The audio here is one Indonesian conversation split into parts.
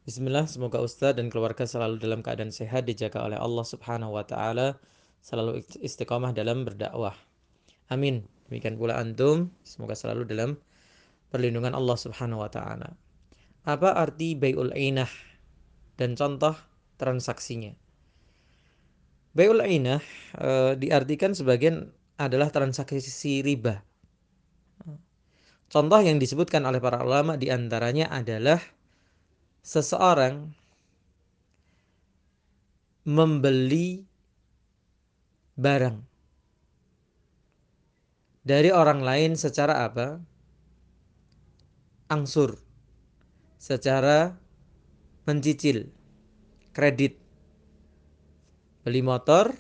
Bismillah, semoga Ustadz dan keluarga selalu dalam keadaan sehat, dijaga oleh Allah Subhanahu wa Ta'ala, selalu istiqomah dalam berdakwah. Amin. Demikian pula antum, semoga selalu dalam perlindungan Allah Subhanahu wa Ta'ala. Apa arti bai'ul ainah dan contoh transaksinya? Bai'ul ainah diartikan sebagian adalah transaksi riba. Contoh yang disebutkan oleh para ulama diantaranya adalah seseorang membeli barang dari orang lain secara apa? Angsur, secara mencicil, kredit. Beli motor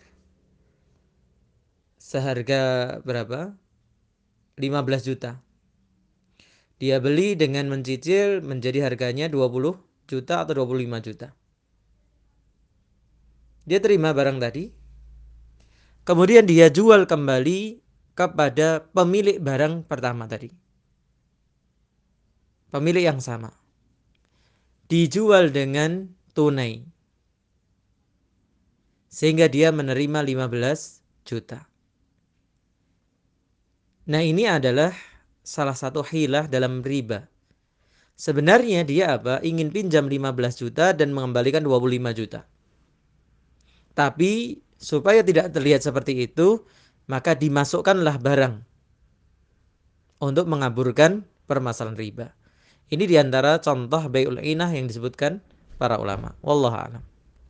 seharga berapa? 15 juta. Dia beli dengan mencicil menjadi harganya 20 juta atau 25 juta. Dia terima barang tadi. Kemudian dia jual kembali kepada pemilik barang pertama tadi. Pemilik yang sama. Dijual dengan tunai. Sehingga dia menerima 15 juta. Nah, ini adalah salah satu hilah dalam riba. Sebenarnya dia apa? Ingin pinjam 15 juta dan mengembalikan 25 juta. Tapi supaya tidak terlihat seperti itu, maka dimasukkanlah barang untuk mengaburkan permasalahan riba. Ini diantara contoh bai'ul ainah yang disebutkan para ulama. Wallahu a'lam.